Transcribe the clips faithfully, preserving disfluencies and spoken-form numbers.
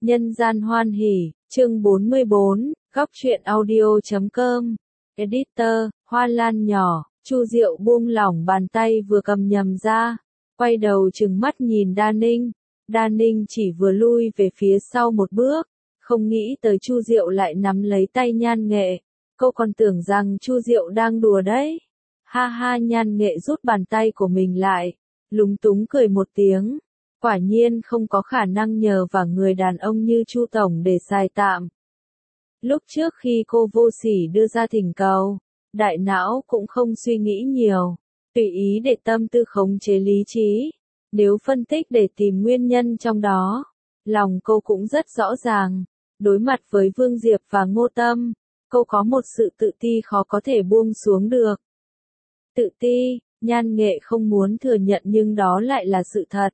Nhân gian hoan hỉ, chương bốn mươi bốn, góc truyện audio chấm com. Editor, Hoa Lan nhỏ, Chu Diệu buông lỏng bàn tay vừa cầm nhầm ra, quay đầu trừng mắt nhìn Đa Ninh. Đa Ninh chỉ vừa lui về phía sau một bước, không nghĩ tới Chu Diệu lại nắm lấy tay Nhan Nghệ. Cô còn tưởng rằng Chu Diệu đang đùa đấy. Ha ha, Nhan Nghệ rút bàn tay của mình lại, lúng túng cười một tiếng. Quả nhiên không có khả năng nhờ vào người đàn ông như Chu Tổng để xài tạm. Lúc trước khi cô vô sỉ đưa ra thỉnh cầu, đại não cũng không suy nghĩ nhiều, tùy ý để tâm tư khống chế lý trí. Nếu phân tích để tìm nguyên nhân trong đó, lòng cô cũng rất rõ ràng. Đối mặt với Vương Diệp và Ngô Tâm, cô có một sự tự ti khó có thể buông xuống được. Tự ti, Nhan Nghệ không muốn thừa nhận nhưng đó lại là sự thật.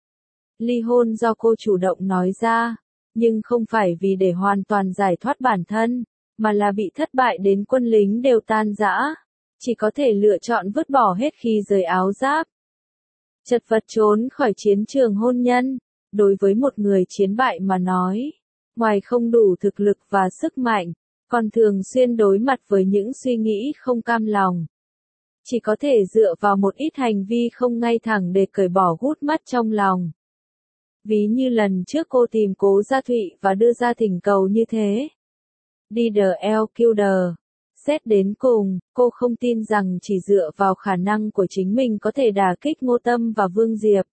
Ly hôn do cô chủ động nói ra, nhưng không phải vì để hoàn toàn giải thoát bản thân, mà là bị thất bại đến quân lính đều tan rã, chỉ có thể lựa chọn vứt bỏ hết khi rời áo giáp. Chật vật trốn khỏi chiến trường hôn nhân, đối với một người chiến bại mà nói, ngoài không đủ thực lực và sức mạnh, còn thường xuyên đối mặt với những suy nghĩ không cam lòng. Chỉ có thể dựa vào một ít hành vi không ngay thẳng để cởi bỏ gút mắt trong lòng. Ví như lần trước cô tìm Cố Gia Thụy và đưa ra thỉnh cầu như thế. Đi đờ eo kiêu đờ. Xét đến cùng, cô không tin rằng chỉ dựa vào khả năng của chính mình có thể đả kích Ngô Tâm và Vương Diệp.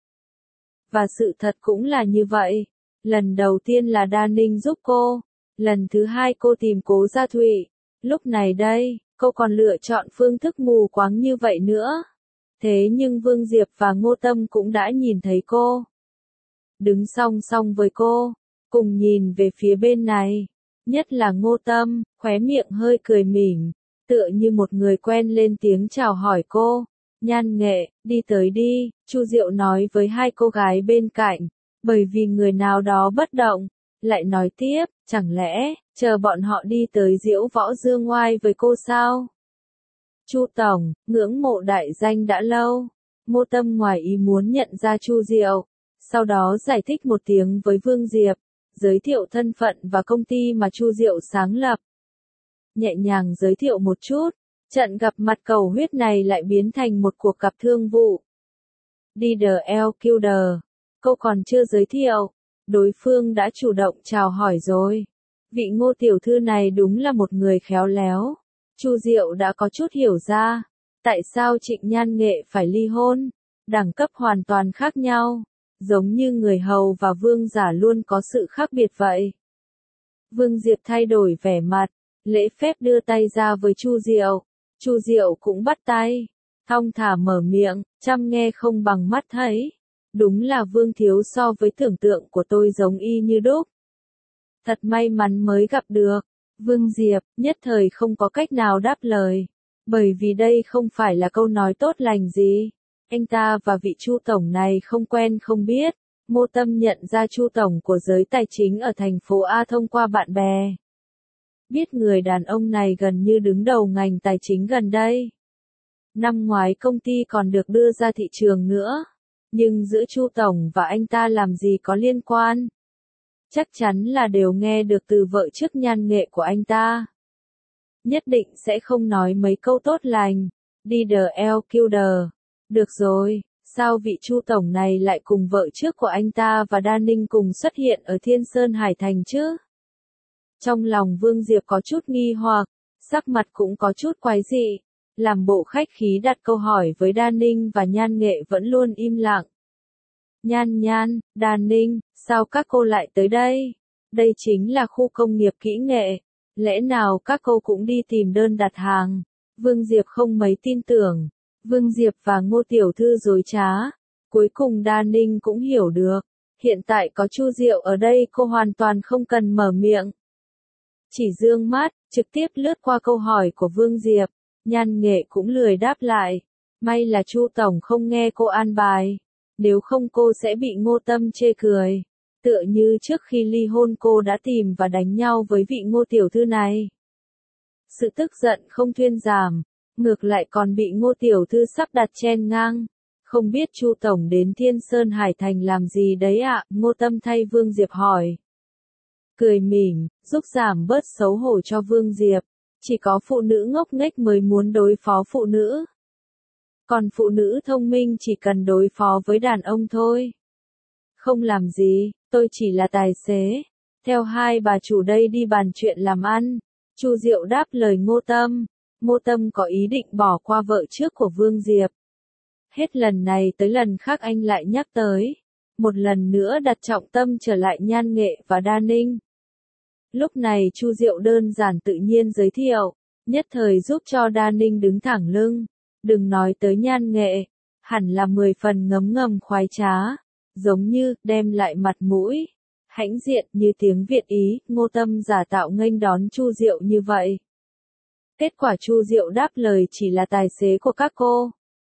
Và sự thật cũng là như vậy. Lần đầu tiên là Đa Ninh giúp cô. Lần thứ hai cô tìm Cố Gia Thụy. Lúc này đây, cô còn lựa chọn phương thức mù quáng như vậy nữa. Thế nhưng Vương Diệp và Ngô Tâm cũng đã nhìn thấy cô. Đứng song song với cô, cùng nhìn về phía bên này. Nhất là Ngô Tâm, khóe miệng hơi cười mỉm, tựa như một người quen lên tiếng chào hỏi cô. Nhan Nghệ, đi tới đi, Chu Diệu nói với hai cô gái bên cạnh, bởi vì người nào đó bất động, lại nói tiếp, chẳng lẽ, chờ bọn họ đi tới Diễu Võ Dương Oai với cô sao? Chu Tổng, ngưỡng mộ đại danh đã lâu. Ngô Tâm ngoài ý muốn nhận ra Chu Diệu. Sau đó giải thích một tiếng với Vương Diệp, giới thiệu thân phận và công ty mà Chu Diệu sáng lập. Nhẹ nhàng giới thiệu một chút, trận gặp mặt cầu huyết này lại biến thành một cuộc gặp thương vụ. Đi đờ eo kiêu đờ, cô còn chưa giới thiệu, đối phương đã chủ động chào hỏi rồi. Vị Ngô tiểu thư này đúng là một người khéo léo. Chu Diệu đã có chút hiểu ra, tại sao Trịnh Nhan Nghệ phải ly hôn, đẳng cấp hoàn toàn khác nhau. Giống như người hầu và vương giả luôn có sự khác biệt vậy. Vương Diệp thay đổi vẻ mặt, lễ phép đưa tay ra với Chu Diệu. Chu Diệu cũng bắt tay, thong thả mở miệng, chăm nghe không bằng mắt thấy. Đúng là Vương thiếu so với tưởng tượng của tôi giống y như đúc. Thật may mắn mới gặp được. Vương Diệp nhất thời không có cách nào đáp lời, bởi vì đây không phải là câu nói tốt lành gì. Anh ta và vị Chu Tổng này không quen không biết. Ngô Tâm nhận ra Chu Tổng của giới tài chính ở thành phố A thông qua bạn bè. Biết người đàn ông này gần như đứng đầu ngành tài chính gần đây. Năm ngoái công ty còn được đưa ra thị trường nữa. Nhưng giữa Chu Tổng và anh ta làm gì có liên quan? Chắc chắn là đều nghe được từ vợ trước Nhan Nghệ của anh ta. Nhất định sẽ không nói mấy câu tốt lành. Đi đờ eo kiêu đờ. Được rồi, sao vị Chu Tổng này lại cùng vợ trước của anh ta và Đa Ninh cùng xuất hiện ở Thiên Sơn Hải Thành chứ? Trong lòng Vương Diệp có chút nghi hoặc, sắc mặt cũng có chút quái dị, làm bộ khách khí đặt câu hỏi với Đa Ninh và Nhan Nghệ vẫn luôn im lặng. Nhan Nhan, Đa Ninh, sao các cô lại tới đây? Đây chính là khu công nghiệp kỹ nghệ, lẽ nào các cô cũng đi tìm đơn đặt hàng? Vương Diệp không mấy tin tưởng. Vương Diệp và Ngô tiểu thư dối trá. Cuối cùng Đa Ninh cũng hiểu được. Hiện tại có Chu Diệu ở đây cô hoàn toàn không cần mở miệng. Chỉ dương mắt, trực tiếp lướt qua câu hỏi của Vương Diệp. Nhan Nghệ cũng lười đáp lại. May là Chu Tổng không nghe cô an bài. Nếu không cô sẽ bị Ngô Tâm chê cười. Tựa như trước khi ly hôn cô đã tìm và đánh nhau với vị Ngô tiểu thư này. Sự tức giận không thuyên giảm. Ngược lại còn bị Ngô tiểu thư sắp đặt chen ngang. Không biết Chu Tổng đến Thiên Sơn Hải Thành làm gì đấy ạ? À? Ngô Tâm thay Vương Diệp hỏi. cười mỉm, giúp giảm bớt xấu hổ cho Vương Diệp. Chỉ có phụ nữ ngốc nghếch mới muốn đối phó phụ nữ. Còn phụ nữ thông minh chỉ cần đối phó với đàn ông thôi. Không làm gì, tôi chỉ là tài xế. Theo hai bà chủ đây đi bàn chuyện làm ăn. Chu Diệu đáp lời Ngô Tâm. Ngô Tâm có ý định bỏ qua vợ trước của Vương Diệp. Hết lần này tới lần khác anh lại nhắc tới. Một lần nữa đặt trọng tâm trở lại Nhan Nghệ và Đa Ninh. Lúc này Chu Diệu đơn giản tự nhiên giới thiệu, nhất thời giúp cho Đa Ninh đứng thẳng lưng. Đừng nói tới Nhan Nghệ, hẳn là mười phần ngấm ngầm khoái trá, giống như đem lại mặt mũi, hãnh diện như tiếng Việt Ý. Ngô Tâm giả tạo nghênh đón Chu Diệu như vậy. Kết quả Chu Diệu đáp lời chỉ là tài xế của các cô.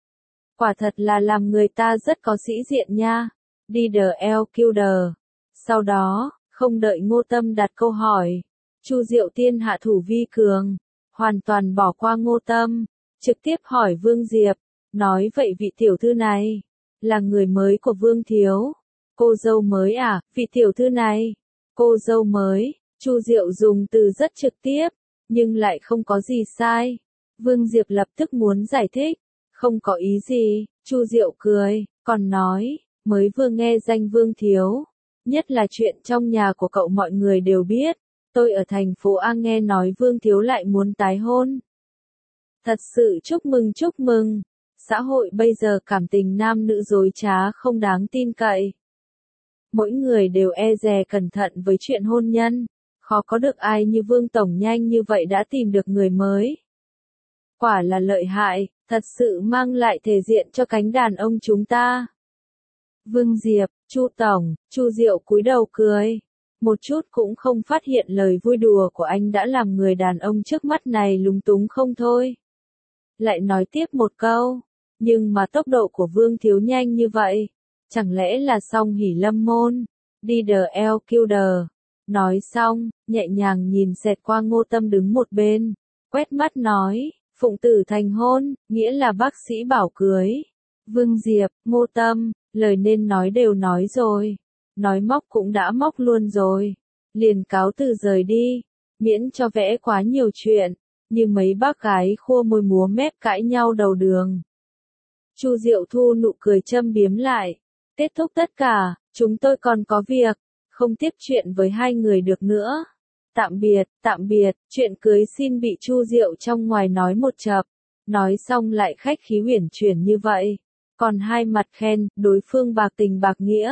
Quả thật là làm người ta rất có sĩ diện nha. Đi đờ eo kêu đờ. Sau đó, không đợi Ngô Tâm đặt câu hỏi, Chu Diệu tiên hạ thủ vi cường, hoàn toàn bỏ qua Ngô Tâm, trực tiếp hỏi Vương Diệp, nói vậy vị tiểu thư này, là người mới của Vương Thiếu. Cô dâu mới à, vị tiểu thư này, cô dâu mới. Chu Diệu dùng từ rất trực tiếp, nhưng lại không có gì sai. Vương Diệp lập tức muốn giải thích, không có ý gì. Chu Diệu cười, còn nói, mới vừa nghe danh Vương Thiếu. Nhất là chuyện trong nhà của cậu mọi người đều biết. Tôi ở thành phố A nghe nói Vương Thiếu lại muốn tái hôn. Thật sự chúc mừng chúc mừng. Xã hội bây giờ cảm tình nam nữ dối trá không đáng tin cậy. Mỗi người đều e dè cẩn thận với chuyện hôn nhân. Khó có được ai như Vương Tổng nhanh như vậy đã tìm được người mới. Quả là lợi hại, thật sự mang lại thể diện cho cánh đàn ông chúng ta. Vương Diệp, Chu Tổng, Chu Diệu cúi đầu cười. Một chút cũng không phát hiện lời vui đùa của anh đã làm người đàn ông trước mắt này lúng túng không thôi. Lại nói tiếp một câu, nhưng mà tốc độ của Vương Thiếu nhanh như vậy, chẳng lẽ là song hỷ lâm môn, đi đờ eo kêu đờ. Nói xong, nhẹ nhàng nhìn xẹt qua Ngô Tâm đứng một bên, quét mắt nói, phụng tử thành hôn, nghĩa là bác sĩ bảo cưới. Vương Diệp, Ngô Tâm, lời nên nói đều nói rồi, nói móc cũng đã móc luôn rồi, liền cáo từ rời đi, miễn cho vẽ quá nhiều chuyện, như mấy bác gái khua môi múa mép cãi nhau đầu đường. Chu Diệu thu nụ cười châm biếm lại, kết thúc tất cả, chúng tôi còn có việc, không tiếp chuyện với hai người được nữa. Tạm biệt, tạm biệt, chuyện cưới xin bị Chu Diệu trong ngoài nói một chập, nói xong lại khách khí uyển chuyển như vậy. Còn hai mặt khen, đối phương bạc tình bạc nghĩa.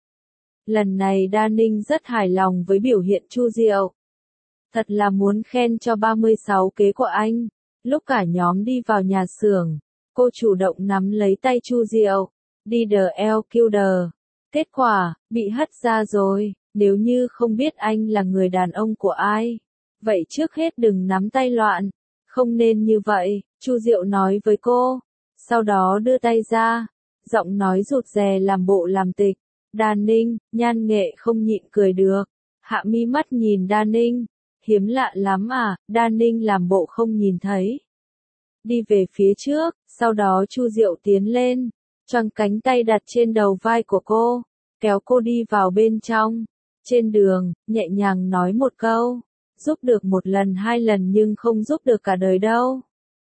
Lần này Đa Ninh rất hài lòng với biểu hiện Chu Diệu. Thật là muốn khen cho ba mươi sáu kế của anh. Lúc cả nhóm đi vào nhà xưởng, cô chủ động nắm lấy tay Chu Diệu, đi đờ eo kêu đờ. Kết quả, bị hất ra rồi, nếu như không biết anh là người đàn ông của ai. Vậy trước hết đừng nắm tay loạn, không nên như vậy, Chu Diệu nói với cô. Sau đó đưa tay ra, giọng nói rụt rè làm bộ làm tịch. Đa Ninh, Nhan Nghệ không nhịn cười được, hạ mi mắt nhìn Đa Ninh, hiếm lạ lắm à. Đa Ninh làm bộ không nhìn thấy, đi về phía trước, sau đó Chu Diệu tiến lên, choàng cánh tay đặt trên đầu vai của cô, kéo cô đi vào bên trong. Trên đường, nhẹ nhàng nói một câu, giúp được một lần hai lần nhưng không giúp được cả đời đâu.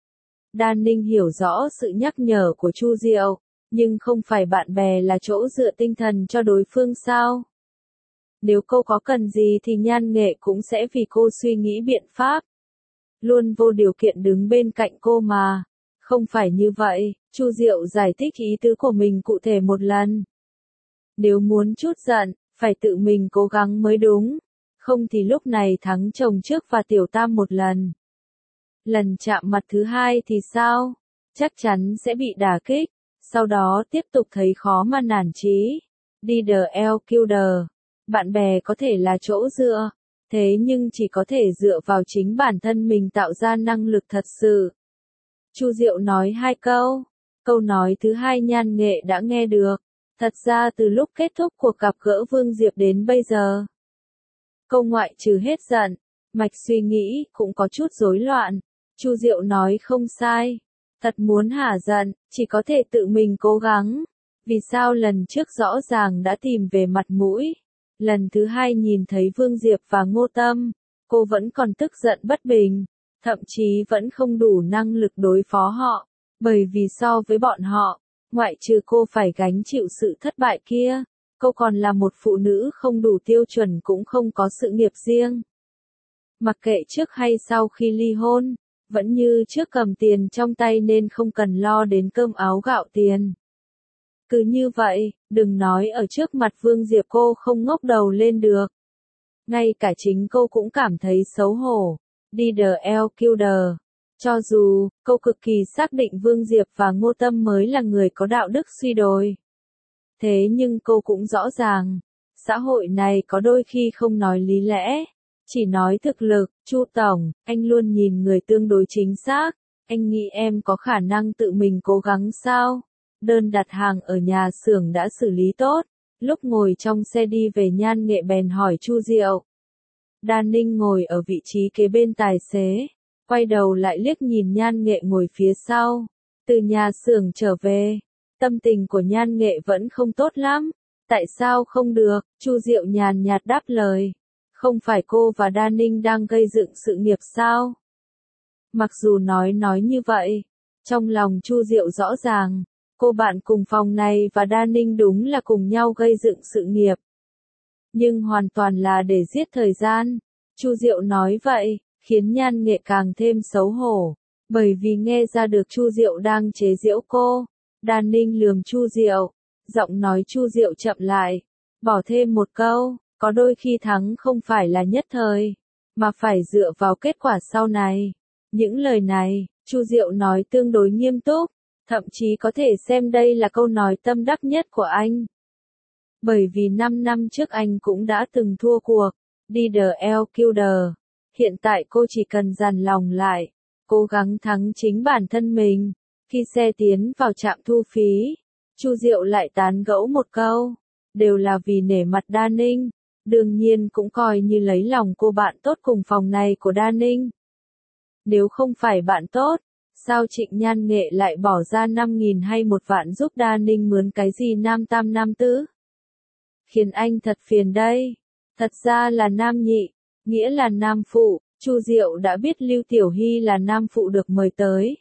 Đa Ninh hiểu rõ sự nhắc nhở của Chu Diệu, nhưng không phải bạn bè là chỗ dựa tinh thần cho đối phương sao? Nếu cô có cần gì thì Nhan Nghệ cũng sẽ vì cô suy nghĩ biện pháp. Luôn vô điều kiện đứng bên cạnh cô mà. Không phải như vậy, Chu Diệu giải thích ý tứ của mình cụ thể một lần. Nếu muốn chút giận, phải tự mình cố gắng mới đúng. Không thì lúc này thắng chồng trước và tiểu tam một lần. Lần chạm mặt thứ hai thì sao? Chắc chắn sẽ bị đả kích, sau đó tiếp tục thấy khó mà nản chí. Đi đờ eo kêu đờ. Bạn bè có thể là chỗ dựa, thế nhưng chỉ có thể dựa vào chính bản thân mình tạo ra năng lực thật sự. Chu Diệu nói hai câu. Câu nói thứ hai Nhan Nghệ đã nghe được. Thật ra từ lúc kết thúc cuộc gặp gỡ Vương Diệp đến bây giờ, câu ngoại trừ hết giận, mạch suy nghĩ cũng có chút rối loạn. Chu Diệu nói không sai. Thật muốn hả giận, chỉ có thể tự mình cố gắng. Vì sao lần trước rõ ràng đã tìm về mặt mũi, Lần thứ hai nhìn thấy Vương Diệp và Ngô Tâm, cô vẫn còn tức giận bất bình, thậm chí vẫn không đủ năng lực đối phó họ, bởi vì so với bọn họ, ngoại trừ cô phải gánh chịu sự thất bại kia, cô còn là một phụ nữ không đủ tiêu chuẩn cũng không có sự nghiệp riêng. Mặc kệ trước hay sau khi ly hôn, vẫn như trước cầm tiền trong tay nên không cần lo đến cơm áo gạo tiền. Cứ như vậy, đừng nói ở trước mặt Vương Diệp cô không ngóc đầu lên được. Ngay cả chính cô cũng cảm thấy xấu hổ. Đi đờ eo kêu đờ. Cho dù, cô cực kỳ xác định Vương Diệp và Ngô Tâm mới là người có đạo đức suy đồi. Thế nhưng cô cũng rõ ràng, xã hội này có đôi khi không nói lý lẽ, chỉ nói thực lực. Chu Tổng, anh luôn nhìn người tương đối chính xác, anh nghĩ em có khả năng tự mình cố gắng sao? Đơn đặt hàng ở nhà xưởng đã xử lý tốt, lúc ngồi trong xe đi về Nhan Nghệ bèn hỏi Chu Diệu. Đan Ninh ngồi ở vị trí kế bên tài xế, quay đầu lại liếc nhìn Nhan Nghệ ngồi phía sau. Từ nhà xưởng trở về, tâm tình của Nhan Nghệ vẫn không tốt lắm. Tại sao không được? Chu Diệu nhàn nhạt đáp lời. Không phải cô và Đan Ninh đang gây dựng sự nghiệp sao? Mặc dù nói nói như vậy, trong lòng Chu Diệu rõ ràng, cô bạn cùng phòng này và Đan Ninh đúng là cùng nhau gây dựng sự nghiệp. Nhưng hoàn toàn là để giết thời gian. Chu Diệu nói vậy, khiến Nhan Nghệ càng thêm xấu hổ, bởi vì nghe ra được Chu Diệu đang chế giễu cô. Đan Ninh lườm Chu Diệu, giọng nói Chu Diệu chậm lại, bỏ thêm một câu, có đôi khi thắng không phải là nhất thời, mà phải dựa vào kết quả sau này. Những lời này, Chu Diệu nói tương đối nghiêm túc, thậm chí có thể xem đây là câu nói tâm đắc nhất của anh. Bởi vì năm năm trước anh cũng đã từng thua cuộc, đi đờ eo kêu đờ. Hiện tại cô chỉ cần dằn lòng lại, cố gắng thắng chính bản thân mình. Khi xe tiến vào trạm thu phí, Chu Diệu lại tán gẫu một câu, đều là vì nể mặt Đan Ninh, đương nhiên cũng coi như lấy lòng cô bạn tốt cùng phòng này của Đan Ninh. Nếu không phải bạn tốt, sao Trịnh Nhan Nghệ lại bỏ ra năm nghìn hay một vạn giúp Đan Ninh mướn cái gì nam tam nam tứ? Khiến anh thật phiền đây. Thật ra là nam nhị, nghĩa là nam phụ. Chu Diệu đã biết Lưu Tiểu Hy là nam phụ được mời tới.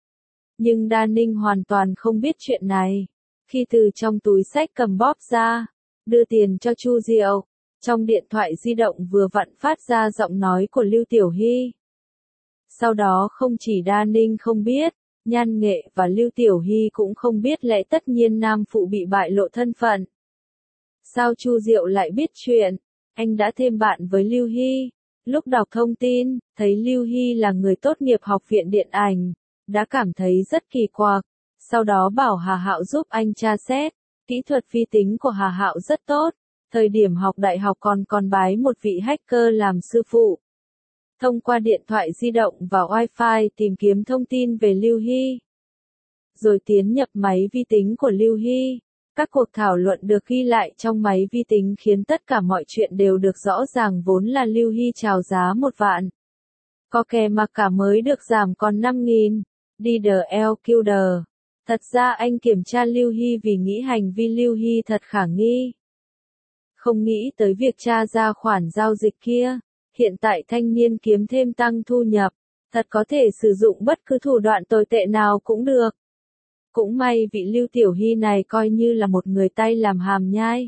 Nhưng Đan Ninh hoàn toàn không biết chuyện này. Khi từ trong túi xách cầm bóp ra, đưa tiền cho Chu Diệu, trong điện thoại di động vừa vặn phát ra giọng nói của Lưu Tiểu Hy. Sau đó không chỉ Đan Ninh không biết, Nhan Nghệ và Lưu Tiểu Hy cũng không biết lẽ tất nhiên nam phụ bị bại lộ thân phận. Sao Chu Diệu lại biết chuyện? Anh đã thêm bạn với Lưu Hy. Lúc đọc thông tin, thấy Lưu Hy là người tốt nghiệp học viện điện ảnh, đã cảm thấy rất kỳ quặc. Sau đó bảo Hà Hạo giúp anh tra xét. Kỹ thuật vi tính của Hà Hạo rất tốt. Thời điểm học đại học còn còn bái một vị hacker làm sư phụ. Thông qua điện thoại di động và Wi-Fi tìm kiếm thông tin về Lưu Hy. Rồi tiến nhập máy vi tính của Lưu Hy. Các cuộc thảo luận được ghi lại trong máy vi tính khiến tất cả mọi chuyện đều được rõ ràng, vốn là Lưu Hy chào giá một vạn. Có kè mà cả mới được giảm còn năm nghìn. Đi đờ eo kêu đờ. Thật ra anh kiểm tra Lưu Hy vì nghĩ hành vi Lưu Hy thật khả nghi. Không nghĩ tới việc tra ra khoản giao dịch kia. Hiện tại thanh niên kiếm thêm tăng thu nhập. Thật có thể sử dụng bất cứ thủ đoạn tồi tệ nào cũng được. Cũng may vị Lưu Tiểu Hy này coi như là một người tay làm hàm nhai.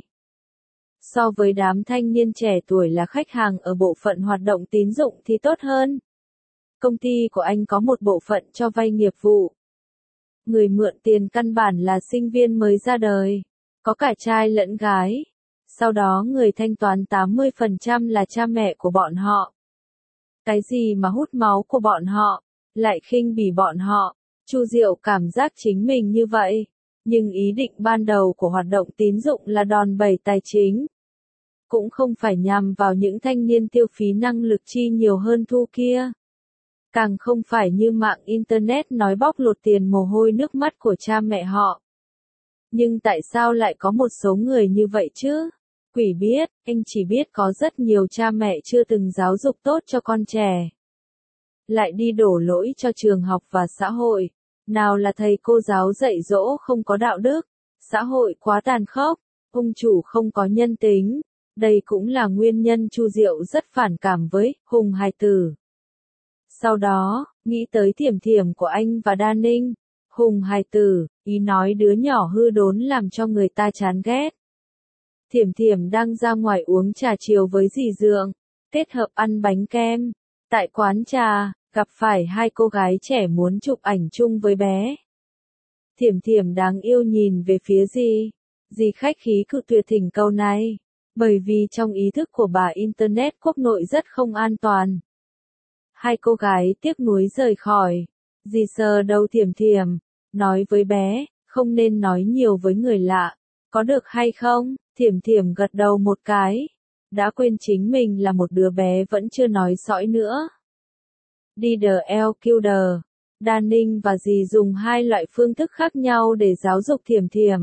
So với đám thanh niên trẻ tuổi là khách hàng ở bộ phận hoạt động tín dụng thì tốt hơn. Công ty của anh có một bộ phận cho vay nghiệp vụ. Người mượn tiền căn bản là sinh viên mới ra đời, có cả trai lẫn gái. Sau đó người thanh toán tám mươi phần trăm là cha mẹ của bọn họ. Cái gì mà hút máu của bọn họ, lại khinh bỉ bọn họ. Chu Diệu cảm giác chính mình như vậy, nhưng ý định ban đầu của hoạt động tín dụng là đòn bẩy tài chính. Cũng không phải nhằm vào những thanh niên tiêu phí năng lực chi nhiều hơn thu kia. Càng không phải như mạng Internet nói bóc lột tiền mồ hôi nước mắt của cha mẹ họ. Nhưng tại sao lại có một số người như vậy chứ? Quỷ biết, anh chỉ biết có rất nhiều cha mẹ chưa từng giáo dục tốt cho con trẻ. Lại đi đổ lỗi cho trường học và xã hội. Nào là thầy cô giáo dạy dỗ không có đạo đức, xã hội quá tàn khốc, ông chủ không có nhân tính, Đây cũng là nguyên nhân Chu Diệu rất phản cảm với Hùng hài tử. Sau đó, nghĩ tới Thiểm Thiểm của anh và Đa Ninh. Hùng hài tử, ý nói đứa nhỏ hư đốn làm cho người ta chán ghét. Thiểm Thiểm đang ra ngoài uống trà chiều với dì Dượng, kết hợp ăn bánh kem. Tại quán trà, gặp phải hai cô gái trẻ muốn chụp ảnh chung với bé. Thiểm Thiểm đáng yêu nhìn về phía dì. Dì khách khí cự tuyệt thỉnh cầu này, bởi vì trong ý thức của bà Internet quốc nội rất không an toàn. Hai cô gái tiếc nuối rời khỏi. Dì sờ đầu Thiểm Thiểm, nói với bé, không nên nói nhiều với người lạ, có được hay không? Thiểm Thiểm gật đầu một cái, đã quên chính mình là một đứa bé vẫn chưa nói sõi nữa. Đi đờ eo kêu đờ, Đa Ninh và dì dùng hai loại phương thức khác nhau để giáo dục Thiểm Thiểm.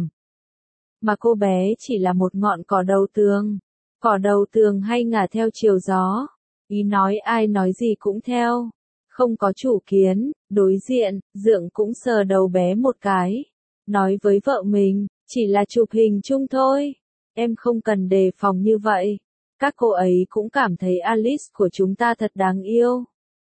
Mà cô bé chỉ là một ngọn cỏ đầu tường, cỏ đầu tường hay ngả theo chiều gió, ý nói ai nói gì cũng theo, không có chủ kiến. Đối diện, Dượng cũng sờ đầu bé một cái, nói với vợ mình, chỉ là chụp hình chung thôi, em không cần đề phòng như vậy. Các cô ấy cũng cảm thấy Alice của chúng ta thật đáng yêu.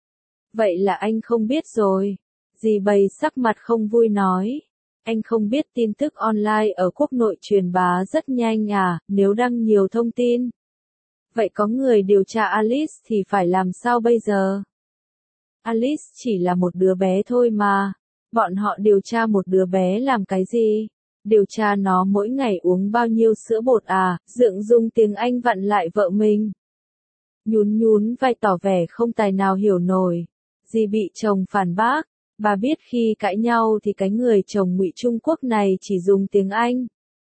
Vậy là anh không biết rồi. Dì bày sắc mặt không vui nói. Anh không biết tin tức online ở quốc nội truyền bá rất nhanh à, nếu đăng nhiều thông tin. Vậy có người điều tra Alice thì phải làm sao bây giờ? Alice chỉ là một đứa bé thôi mà. Bọn họ điều tra một đứa bé làm cái gì? Điều tra nó mỗi ngày uống bao nhiêu sữa bột à? Dượng dùng tiếng Anh vặn lại vợ mình. Nhún nhún vai tỏ vẻ không tài nào hiểu nổi. Dì bị chồng phản bác. Bà biết khi cãi nhau thì cái người chồng ngụy Trung Quốc này chỉ dùng tiếng Anh.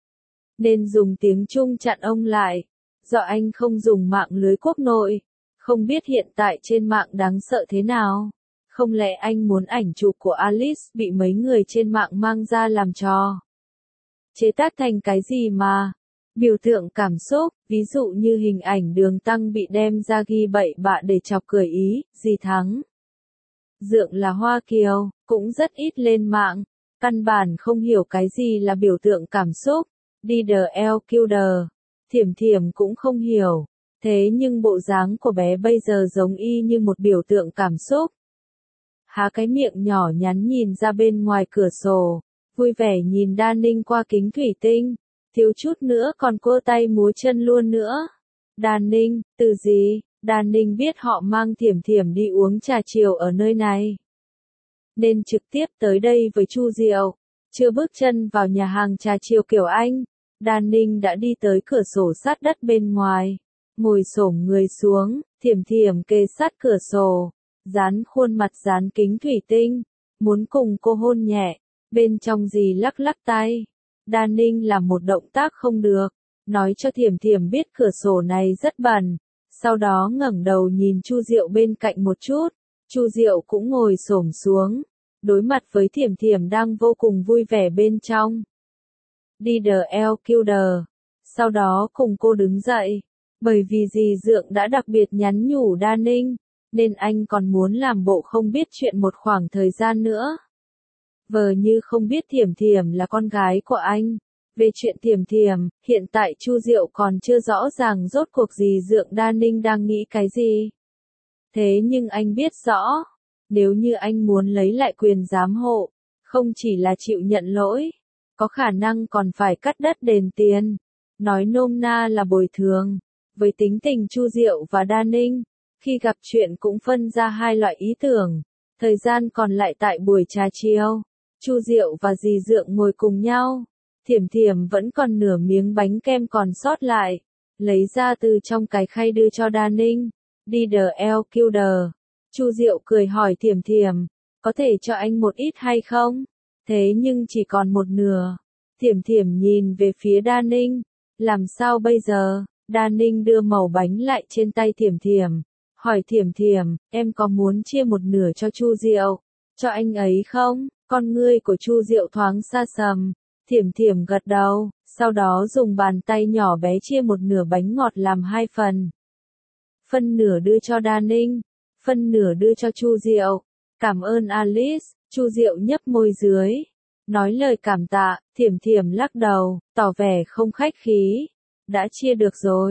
Nên dùng tiếng Trung chặn ông lại. Do anh không dùng mạng lưới quốc nội. Không biết hiện tại trên mạng đáng sợ thế nào. Không lẽ anh muốn ảnh chụp của Alice bị mấy người trên mạng mang ra làm trò? Chế tác thành cái gì mà? Biểu tượng cảm xúc, ví dụ như hình ảnh Đường Tăng bị đem ra ghi bậy bạ để chọc cười Ý, dì Thắng. Dượng là Hoa Kiều, cũng rất ít lên mạng, căn bản không hiểu cái gì là biểu tượng cảm xúc. Đi đờ eo kêu đờ, Thiểm Thiểm cũng không hiểu, thế nhưng bộ dáng của bé bây giờ giống y như một biểu tượng cảm xúc. Há cái miệng nhỏ nhắn nhìn ra bên ngoài cửa sổ, vui vẻ nhìn Đa Ninh qua kính thủy tinh, thiếu chút nữa còn cua tay múa chân luôn nữa. Đa Ninh, từ gì? Đa Ninh biết họ mang Thiểm Thiểm đi uống trà chiều ở nơi này, nên trực tiếp tới đây với Chu Diệu. Chưa bước chân vào nhà hàng trà chiều kiểu Anh, Đa Ninh đã đi tới cửa sổ sát đất bên ngoài, ngồi xổm người xuống, Thiểm Thiểm kề sát cửa sổ, dán khuôn mặt dán kính thủy tinh, muốn cùng cô hôn nhẹ. Bên trong dì lắc lắc tay. Đa Ninh làm một động tác không được, nói cho Thiểm Thiểm biết cửa sổ này rất bẩn. Sau đó ngẩng đầu nhìn Chu Diệu bên cạnh một chút. Chu Diệu cũng ngồi xổm xuống, đối mặt với Thiểm Thiểm đang vô cùng vui vẻ bên trong. Đi đờ eo kêu đờ. Sau đó cùng cô đứng dậy, bởi vì dì Dượng đã đặc biệt nhắn nhủ Đa Ninh, nên anh còn muốn làm bộ không biết chuyện một khoảng thời gian nữa. Vờ như không biết Thiểm Thiểm là con gái của anh. Về chuyện Thiểm Thiểm, hiện tại Chu Diệu còn chưa rõ ràng rốt cuộc dì Dượng Đa Ninh đang nghĩ cái gì. Thế nhưng anh biết rõ, nếu như anh muốn lấy lại quyền giám hộ, không chỉ là chịu nhận lỗi, có khả năng còn phải cắt đất đền tiền. Nói nôm na là bồi thường. Với tính tình Chu Diệu và Đa Ninh, khi gặp chuyện cũng phân ra hai loại ý tưởng. Thời gian còn lại tại buổi trà chiều, Chu Diệu và dì Dượng ngồi cùng nhau. Thiểm Thiểm vẫn còn nửa miếng bánh kem còn sót lại, lấy ra từ trong cái khay đưa cho Đa Ninh. Đi đờ eo kêu đờ. Chu Diệu cười hỏi Thiểm Thiểm, có thể cho anh một ít hay không? Thế nhưng chỉ còn một nửa. Thiểm Thiểm nhìn về phía Đa Ninh, làm sao bây giờ? Đa Ninh đưa mẩu bánh lại trên tay Thiểm Thiểm, hỏi Thiểm Thiểm, em có muốn chia một nửa cho Chu Diệu, cho anh ấy không? Con ngươi của Chu Diệu thoáng xa sầm. Thiểm Thiểm gật đầu, sau đó dùng bàn tay nhỏ bé chia một nửa bánh ngọt làm hai phần. Phân nửa đưa cho Đa Ninh, phân nửa đưa cho Chu Diệu. Cảm ơn Alice. Chu Diệu nhấp môi dưới, nói lời cảm tạ. Thiểm Thiểm lắc đầu, tỏ vẻ không khách khí. Đã chia được rồi,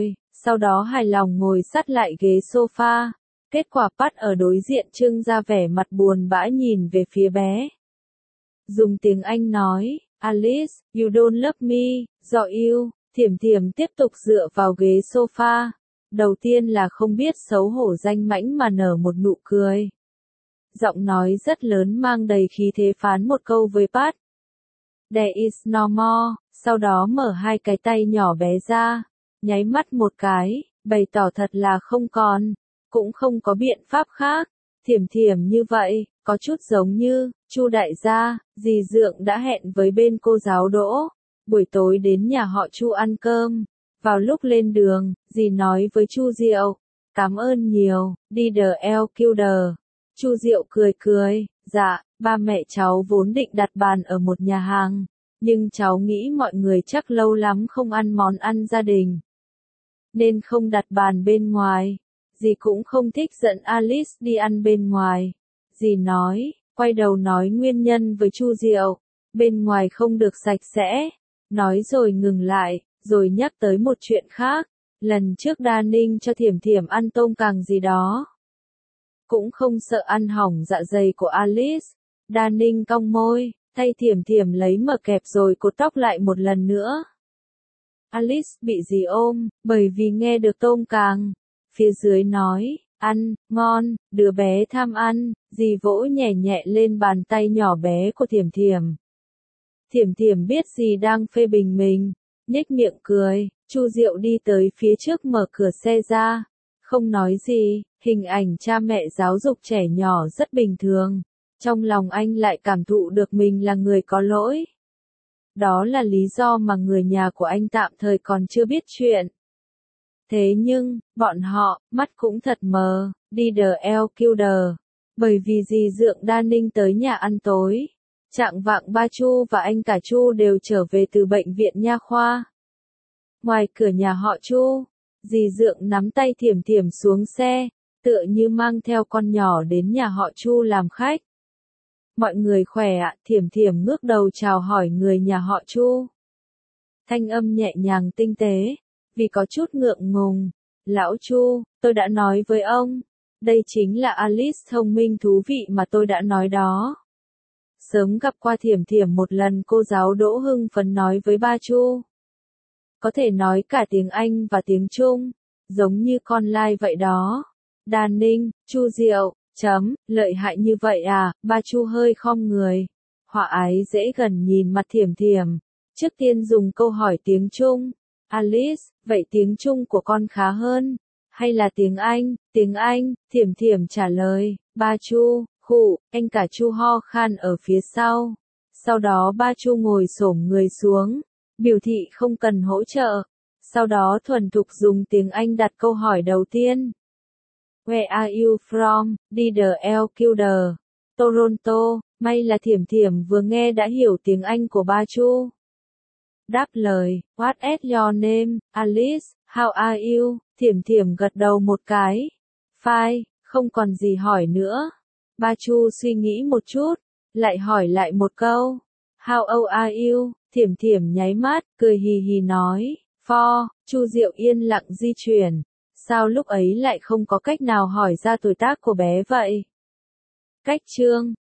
sau đó hài lòng ngồi sát lại ghế sofa. Kết quả Pat ở đối diện trưng ra vẻ mặt buồn bã nhìn về phía bé. Dùng tiếng Anh nói, Alice, you don't love me, do you. Thiểm Thiểm tiếp tục dựa vào ghế sofa. Đầu tiên là không biết xấu hổ danh mãnh mà nở một nụ cười. Giọng nói rất lớn mang đầy khí thế phán một câu với Pat. There is no more. Sau đó mở hai cái tay nhỏ bé ra, nháy mắt một cái, bày tỏ thật là không còn, cũng không có biện pháp khác. Thiểm Thiểm như vậy, có chút giống như, Chu đại gia, dì Dượng đã hẹn với bên cô giáo Đỗ, buổi tối đến nhà họ Chu ăn cơm. Vào lúc lên đường, dì nói với Chu Diệu, cảm ơn nhiều, đi đờ eo kêu đờ. Chu Diệu cười cười, dạ, ba mẹ cháu vốn định đặt bàn ở một nhà hàng, nhưng cháu nghĩ mọi người chắc lâu lắm không ăn món ăn gia đình, nên không đặt bàn bên ngoài. Dì cũng không thích dẫn Alice đi ăn bên ngoài. Dì nói, quay đầu nói nguyên nhân với Chu Diệu, bên ngoài không được sạch sẽ. Nói rồi ngừng lại, rồi nhắc tới một chuyện khác. Lần trước Đa Ninh cho Thiểm Thiểm ăn tôm càng gì đó, cũng không sợ ăn hỏng dạ dày của Alice. Đa Ninh cong môi, thay Thiểm Thiểm lấy mỡ kẹp rồi cột tóc lại một lần nữa. Alice bị dì ôm, bởi vì nghe được tôm càng. Phía dưới nói, ăn, ngon, đứa bé tham ăn, dì vỗ nhẹ nhẹ lên bàn tay nhỏ bé của Thiểm Thiểm. Thiểm Thiểm biết dì đang phê bình mình, nhếch miệng cười. Chu Diệu đi tới phía trước mở cửa xe ra, không nói gì. Hình ảnh cha mẹ giáo dục trẻ nhỏ rất bình thường, trong lòng anh lại cảm thụ được mình là người có lỗi. Đó là lý do mà người nhà của anh tạm thời còn chưa biết chuyện. Thế nhưng, bọn họ, mắt cũng thật mờ, đi đờ eo kêu đờ. Bởi vì dì Dượng Đa Ninh tới nhà ăn tối. Trạng vạng ba Chu và anh cả Chu đều trở về từ bệnh viện nha khoa. Ngoài cửa nhà họ Chu, dì Dượng nắm tay Thiểm Thiểm xuống xe, tựa như mang theo con nhỏ đến nhà họ Chu làm khách. Mọi người khỏe ạ, Thiểm Thiểm ngước đầu chào hỏi người nhà họ Chu. Thanh âm nhẹ nhàng tinh tế, vì có chút ngượng ngùng. Lão Chu, tôi đã nói với ông, đây chính là Alice thông minh thú vị mà tôi đã nói đó. Sớm gặp qua Thiểm Thiểm một lần, cô giáo Đỗ hưng phấn nói với ba Chu. Có thể nói cả tiếng Anh và tiếng Trung, giống như con lai vậy đó. Đa Ninh, Chu Diệu, chấm, lợi hại như vậy à, ba Chu hơi khom người. Họa ái dễ gần nhìn mặt Thiểm Thiểm. Trước tiên dùng câu hỏi tiếng Trung. Alice, vậy tiếng Trung của con khá hơn, hay là tiếng Anh? Tiếng Anh, Thiểm Thiểm trả lời. Ba Chu, khụ, anh cả Chu ho khan ở phía sau. Sau đó ba Chu ngồi xổm người xuống, biểu thị không cần hỗ trợ. Sau đó thuần thục dùng tiếng Anh đặt câu hỏi đầu tiên. Where are you from? Đi đờ eo kêu đờ. Toronto. May là Thiểm Thiểm vừa nghe đã hiểu tiếng Anh của ba Chu. Đáp lời, what is your name, Alice, how are you? Thiểm Thiểm gật đầu một cái. Fine, không còn gì hỏi nữa. Ba Chu suy nghĩ một chút, lại hỏi lại một câu. How old are you? Thiểm Thiểm nháy mắt, cười hì hì nói. For, Chu Diệu yên lặng di chuyển. Sao lúc ấy lại không có cách nào hỏi ra tuổi tác của bé vậy? Cách chương